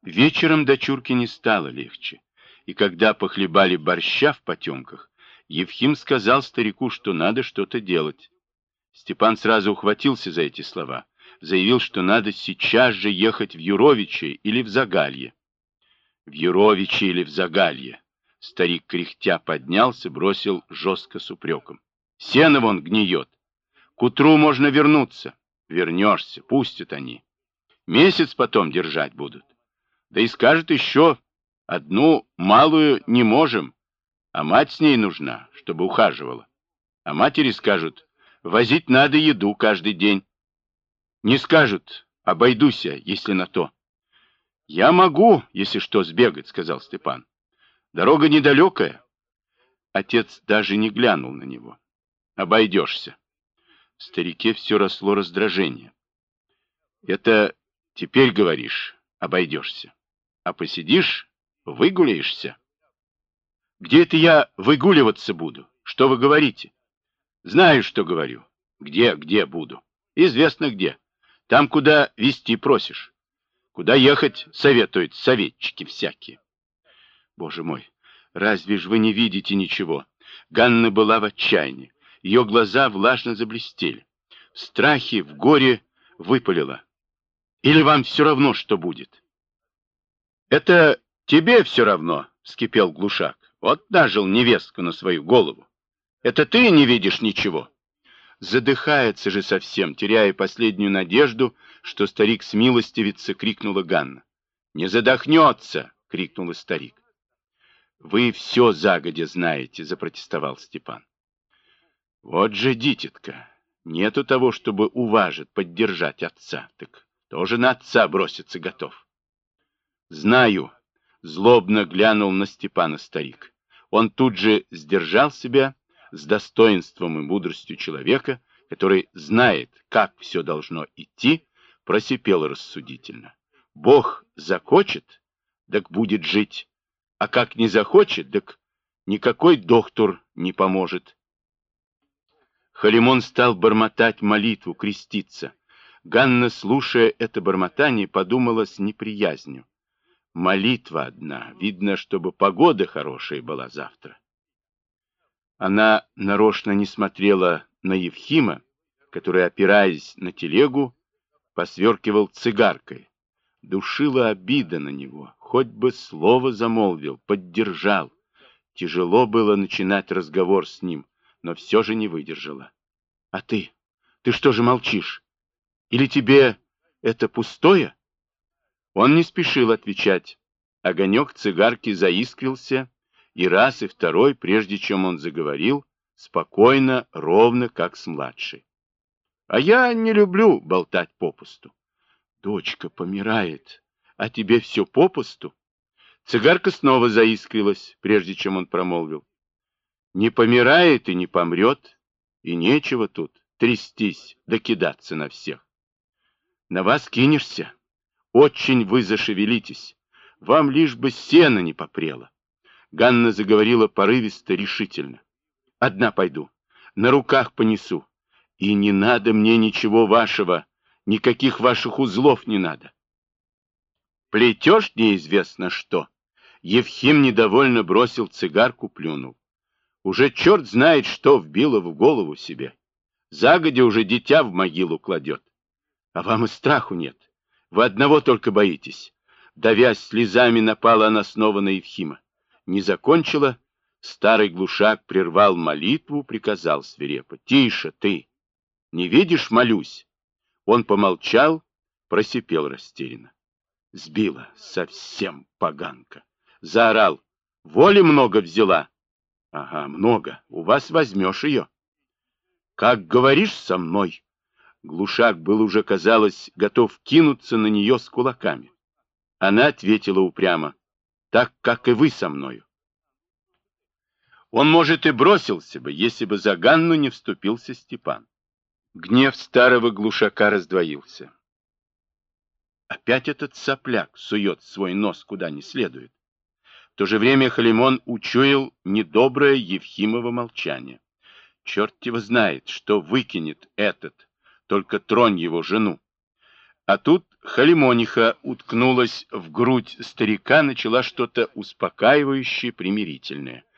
Вечером дочурке не стало легче, и когда похлебали борща в потемках, Евхим сказал старику, что надо что-то делать. Степан сразу ухватился за эти слова, заявил, что надо сейчас же ехать в Юровичи или в Загалье. В Юровичи или в Загалье. Старик кряхтя поднялся, бросил жестко с упреком. Сено вон гниет. К утру можно вернуться. Вернешься, пустят они. Месяц потом держать будут. Да и скажет еще, одну малую не можем, а мать с ней нужна, чтобы ухаживала. А матери скажут, возить надо еду каждый день. Не скажут, обойдуся, если на то. Я могу, если что, сбегать, сказал Степан. Дорога недалекая. Отец даже не глянул на него. Обойдешься. В старике все росло раздражение. Это теперь говоришь, обойдешься. А посидишь, выгуляешься. Где это я выгуливаться буду? Что вы говорите? Знаю, что говорю. Где буду? Известно где. Там, куда везти просишь. Куда ехать, советуют советчики всякие. Боже мой, разве ж вы не видите ничего? Ганна была в отчаянии. Ее глаза влажно заблестели. В страхе, в горе выпалила. Или вам все равно, что будет? Это тебе все равно, вскипел Глушак. Вот нажил невестку на свою голову. Это ты не видишь ничего. Задыхается же совсем, теряя последнюю надежду, что старик смилостивится, крикнула Ганна. «Не задохнется!» — крикнул старик. «Вы все загодя знаете», — запротестовал Степан. «Вот же, дитятка, нету того, чтобы уважить, поддержать отца, так тоже на отца броситься готов». «Знаю», — злобно глянул на Степана старик. Он тут же сдержал себя с достоинством и мудростью человека, который знает, как все должно идти, просипел рассудительно. «Бог захочет, так будет жить, а как не захочет, так никакой доктор не поможет». Халимон стал бормотать молитву, креститься. Ганна, слушая это бормотание, подумала с неприязнью. Молитва одна, видно, чтобы погода хорошая была завтра. Она нарочно не смотрела на Евхима, который, опираясь на телегу, посверкивал цигаркой. Душила обида на него, хоть бы слово замолвил, поддержал. Тяжело было начинать разговор с ним, но все же не выдержала. — А ты? Ты что же молчишь? Или тебе это пустое? Он не спешил отвечать. Огонек цигарки заискрился, и раз, и второй, прежде чем он заговорил, спокойно, ровно, как с младшей. А я не люблю болтать попусту. Дочка помирает, а тебе все попусту? Цигарка снова заискрилась, прежде чем он промолвил. Не помирает и не помрет, и нечего тут трястись да кидаться на всех. На вас кинешься. Очень вы зашевелитесь. Вам лишь бы сено не попрело. Ганна заговорила порывисто, решительно. Одна пойду, на руках понесу. И не надо мне ничего вашего, никаких ваших узлов не надо. Плетешь неизвестно что. Евхим недовольно бросил цигарку, плюнул. Уже черт знает, что вбило в голову себе. Загодя уже дитя в могилу кладет. А вам и страху нет. Вы одного только боитесь. Давясь слезами, напала она снова на Евхима. Не закончила, старый глушак прервал молитву, приказал свирепо. Тише ты! Не видишь, молюсь? Он помолчал, просипел растерянно. Сбила совсем поганка. Заорал. Воли много взяла. Ага, много. У вас возьмешь ее. Как говоришь со мной? Глушак был уже, казалось, готов кинуться на нее с кулаками. Она ответила упрямо. Так, как и вы со мною. Он, может, и бросился бы, если бы за Ганну не вступился Степан. Гнев старого глушака раздвоился. Опять этот сопляк сует свой нос куда не следует. В то же время Халимон учуял недоброе Евхимово молчание. Черт его знает, что выкинет этот, только тронь его жену. А тут Халимониха уткнулась в грудь старика, начала что-то успокаивающее, примирительное.